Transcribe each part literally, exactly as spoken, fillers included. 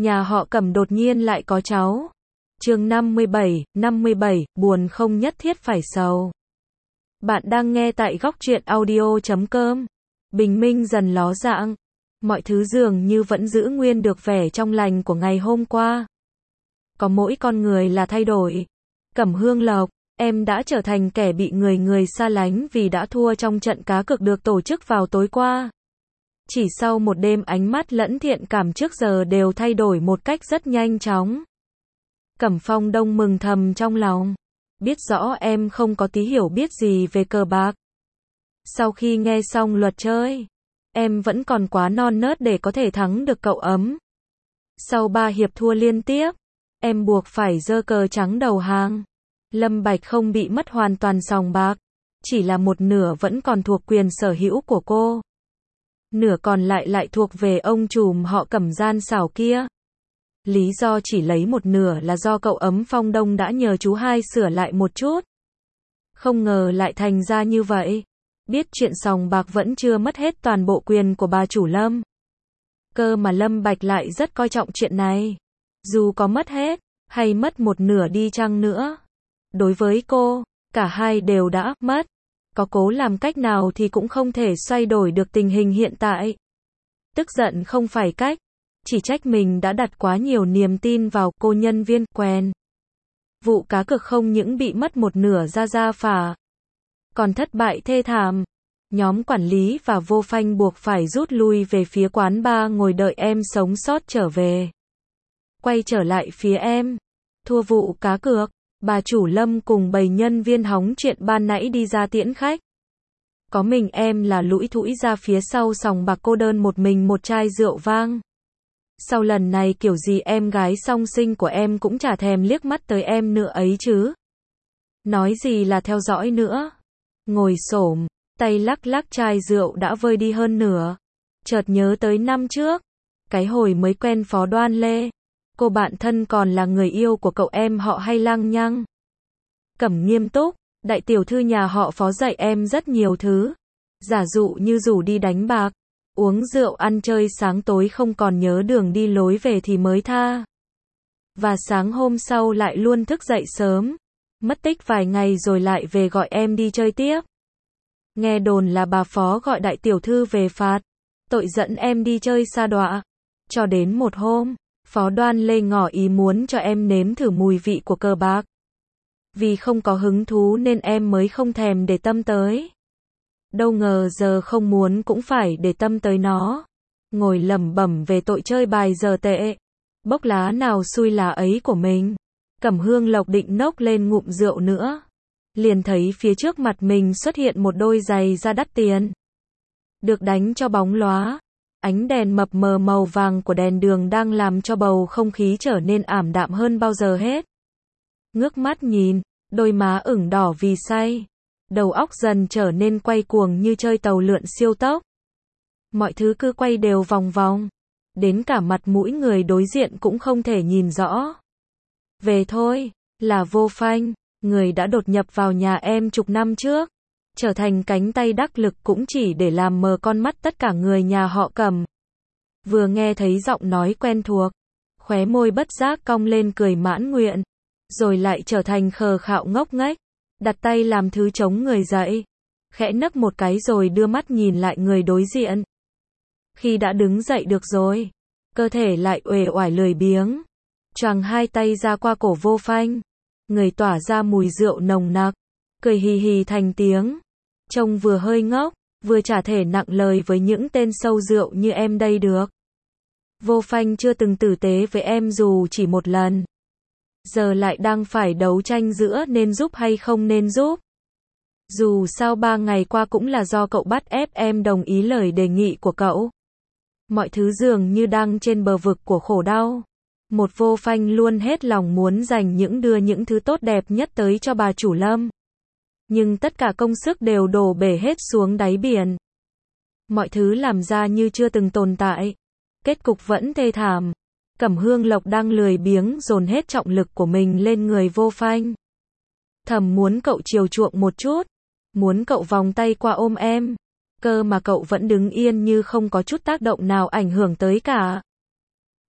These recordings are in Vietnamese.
nhà họ Cẩm đột nhiên lại có cháu. Chương năm mươi bảy, năm mươi bảy, buồn không nhất thiết phải sầu. Bạn đang nghe tại góc truyện audio chấm com. Bình minh dần ló dạng. Mọi thứ dường như vẫn giữ nguyên được vẻ trong lành của ngày hôm qua. Có mỗi con người là thay đổi. Cẩm Hương Lộc, em đã trở thành kẻ bị người người xa lánh vì đã thua trong trận cá cược được tổ chức vào tối qua. Chỉ sau một đêm ánh mắt lẫn thiện cảm trước giờ đều thay đổi một cách rất nhanh chóng. Cẩm Phong Đông mừng thầm trong lòng. Biết rõ em không có tí hiểu biết gì về cờ bạc. Sau khi nghe xong luật chơi, em vẫn còn quá non nớt để có thể thắng được cậu ấm. Sau ba hiệp thua liên tiếp, em buộc phải giơ cờ trắng đầu hàng. Lâm Bạch không bị mất hoàn toàn sòng bạc, chỉ là một nửa vẫn còn thuộc quyền sở hữu của cô. Nửa còn lại lại thuộc về ông trùm họ Cẩm gian xảo kia. Lý do chỉ lấy một nửa là do cậu ấm Phong Đông đã nhờ chú hai sửa lại một chút. Không ngờ lại thành ra như vậy. Biết chuyện sòng bạc vẫn chưa mất hết toàn bộ quyền của bà chủ Lâm. Cơ mà Lâm Bạch lại rất coi trọng chuyện này. Dù có mất hết, hay mất một nửa đi chăng nữa. Đối với cô, cả hai đều đã mất. Có cố làm cách nào thì cũng không thể xoay đổi được tình hình hiện tại. Tức giận không phải cách. Chỉ trách mình đã đặt quá nhiều niềm tin vào cô nhân viên quen. Vụ cá cược không những bị mất một nửa ra ra phả, còn thất bại thê thảm. Nhóm quản lý và Vô Phanh buộc phải rút lui về phía quán bar ngồi đợi em sống sót trở về. Quay trở lại phía em. Thua vụ cá cược, bà chủ Lâm cùng bầy nhân viên hóng chuyện ban nãy đi ra tiễn khách. Có mình em là lũi thũi ra phía sau sòng bạc cô đơn một mình một chai rượu vang. Sau lần này kiểu gì em gái song sinh của em cũng chả thèm liếc mắt tới em nữa ấy chứ. Nói gì là theo dõi nữa. Ngồi xổm, tay lắc lắc chai rượu đã vơi đi hơn nửa. Chợt nhớ tới năm trước, cái hồi mới quen Phó Đoan Lê. Cô bạn thân còn là người yêu của cậu em họ hay lăng nhăng. Cẩm nghiêm túc, đại tiểu thư nhà họ Phó dạy em rất nhiều thứ. Giả dụ như rủ đi đánh bạc, uống rượu ăn chơi sáng tối không còn nhớ đường đi lối về thì mới tha. Và sáng hôm sau lại luôn thức dậy sớm. Mất tích vài ngày rồi lại về gọi em đi chơi tiếp. Nghe đồn là bà Phó gọi đại tiểu thư về phạt. Tội dẫn em đi chơi sa đọa. Cho đến một hôm, Phó Đoan Lê ngỏ ý muốn cho em nếm thử mùi vị của cờ bạc. Vì không có hứng thú nên em mới không thèm để tâm tới. Đâu ngờ giờ không muốn cũng phải để tâm tới nó. Ngồi lẩm bẩm về tội chơi bài giờ tệ. Bốc lá nào xui là ấy của mình. Cẩm Hương Lộc định nốc lên ngụm rượu nữa. Liền thấy phía trước mặt mình xuất hiện một đôi giày da đắt tiền. Được đánh cho bóng lóa. Ánh đèn mập mờ màu vàng của đèn đường đang làm cho bầu không khí trở nên ảm đạm hơn bao giờ hết. Ngước mắt nhìn, đôi má ửng đỏ vì say. Đầu óc dần trở nên quay cuồng như chơi tàu lượn siêu tốc. Mọi thứ cứ quay đều vòng vòng. Đến cả mặt mũi người đối diện cũng không thể nhìn rõ. Về thôi, là Vô Phanh, người đã đột nhập vào nhà em chục năm trước. Trở thành cánh tay đắc lực cũng chỉ để làm mờ con mắt tất cả người nhà họ Cẩm. Vừa nghe thấy giọng nói quen thuộc, khóe môi bất giác cong lên cười mãn nguyện. Rồi lại trở thành khờ khạo ngốc nghếch. Đặt tay làm thứ chống người dậy. Khẽ nấc một cái rồi đưa mắt nhìn lại người đối diện. Khi đã đứng dậy được rồi, cơ thể lại uể oải lười biếng. Choàng hai tay ra qua cổ Vô Phanh. Người tỏa ra mùi rượu nồng nặc. Cười hì hì thành tiếng. Trông vừa hơi ngốc, vừa chả thể nặng lời với những tên sâu rượu như em đây được. Vô Phanh chưa từng tử tế với em dù chỉ một lần. Giờ lại đang phải đấu tranh giữa nên giúp hay không nên giúp. Dù sao ba ngày qua cũng là do cậu bắt ép em đồng ý lời đề nghị của cậu. Mọi thứ dường như đang trên bờ vực của khổ đau. Một Vô Phanh luôn hết lòng muốn dành những đưa những thứ tốt đẹp nhất tới cho bà chủ Lâm. Nhưng tất cả công sức đều đổ bể hết xuống đáy biển. Mọi thứ làm ra như chưa từng tồn tại. Kết cục vẫn thê thảm. Cẩm Hương Lộc đang lười biếng dồn hết trọng lực của mình lên người Vô Phanh. Thầm muốn cậu chiều chuộng một chút. Muốn cậu vòng tay qua ôm em. Cơ mà cậu vẫn đứng yên như không có chút tác động nào ảnh hưởng tới cả.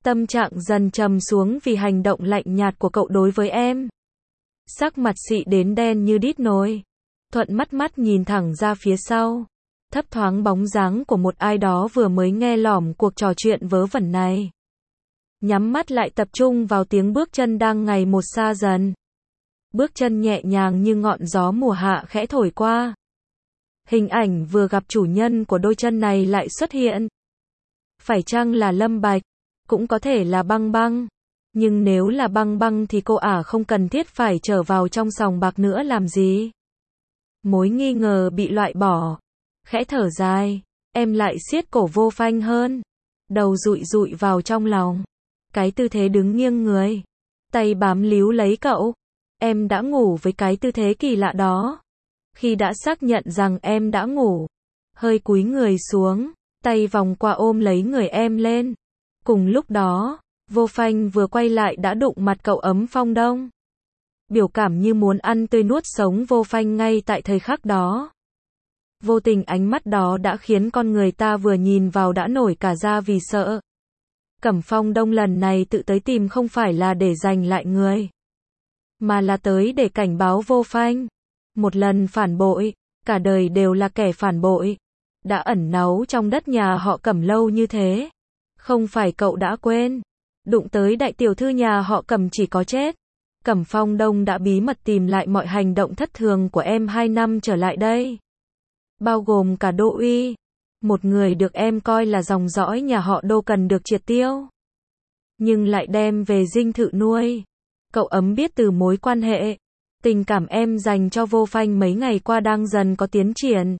Tâm trạng dần trầm xuống vì hành động lạnh nhạt của cậu đối với em. Sắc mặt xị đến đen như đít nồi. Thuận mắt mắt nhìn thẳng ra phía sau. Thấp thoáng bóng dáng của một ai đó vừa mới nghe lỏm cuộc trò chuyện vớ vẩn này. Nhắm mắt lại tập trung vào tiếng bước chân đang ngày một xa dần. Bước chân nhẹ nhàng như ngọn gió mùa hạ khẽ thổi qua. Hình ảnh vừa gặp chủ nhân của đôi chân này lại xuất hiện. Phải chăng là Lâm Bạch? Cũng có thể là Băng Băng. Nhưng nếu là Băng Băng thì cô ả không cần thiết phải trở vào trong sòng bạc nữa làm gì. Mối nghi ngờ bị loại bỏ. Khẽ thở dài, em lại siết cổ Vô Phanh hơn. Đầu dụi dụi vào trong lòng. Cái tư thế đứng nghiêng người. Tay bám líu lấy cậu. Em đã ngủ với cái tư thế kỳ lạ đó. Khi đã xác nhận rằng em đã ngủ, hơi cúi người xuống, tay vòng qua ôm lấy người em lên. Cùng lúc đó, Vô Phanh vừa quay lại đã đụng mặt cậu ấm Phong Đông. Biểu cảm như muốn ăn tươi nuốt sống Vô Phanh ngay tại thời khắc đó. Vô tình ánh mắt đó đã khiến con người ta vừa nhìn vào đã nổi cả da vì sợ. Cẩm Phong Đông lần này tự tới tìm không phải là để giành lại người, mà là tới để cảnh báo Vô Phanh. Một lần phản bội, cả đời đều là kẻ phản bội. Đã ẩn náu trong đất nhà họ Cẩm lâu như thế. Không phải cậu đã quên. Đụng tới đại tiểu thư nhà họ Cẩm chỉ có chết. Cẩm Phong Đông đã bí mật tìm lại mọi hành động thất thường của em hai năm trở lại đây. Bao gồm cả Đỗ Uy. Một người được em coi là dòng dõi nhà họ Đô cần được triệt tiêu. Nhưng lại đem về dinh thự nuôi. Cậu ấm biết từ mối quan hệ. Tình cảm em dành cho Vô Phanh mấy ngày qua đang dần có tiến triển.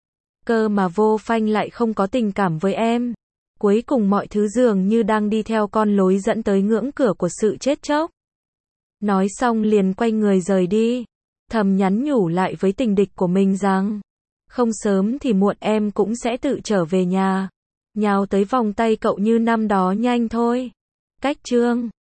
Cơ mà Vô Phanh lại không có tình cảm với em. Cuối cùng mọi thứ dường như đang đi theo con lối dẫn tới ngưỡng cửa của sự chết chóc. Nói xong liền quay người rời đi. Thầm nhắn nhủ lại với tình địch của mình rằng, không sớm thì muộn em cũng sẽ tự trở về nhà. Nhào tới vòng tay cậu như năm đó nhanh thôi. Cách chương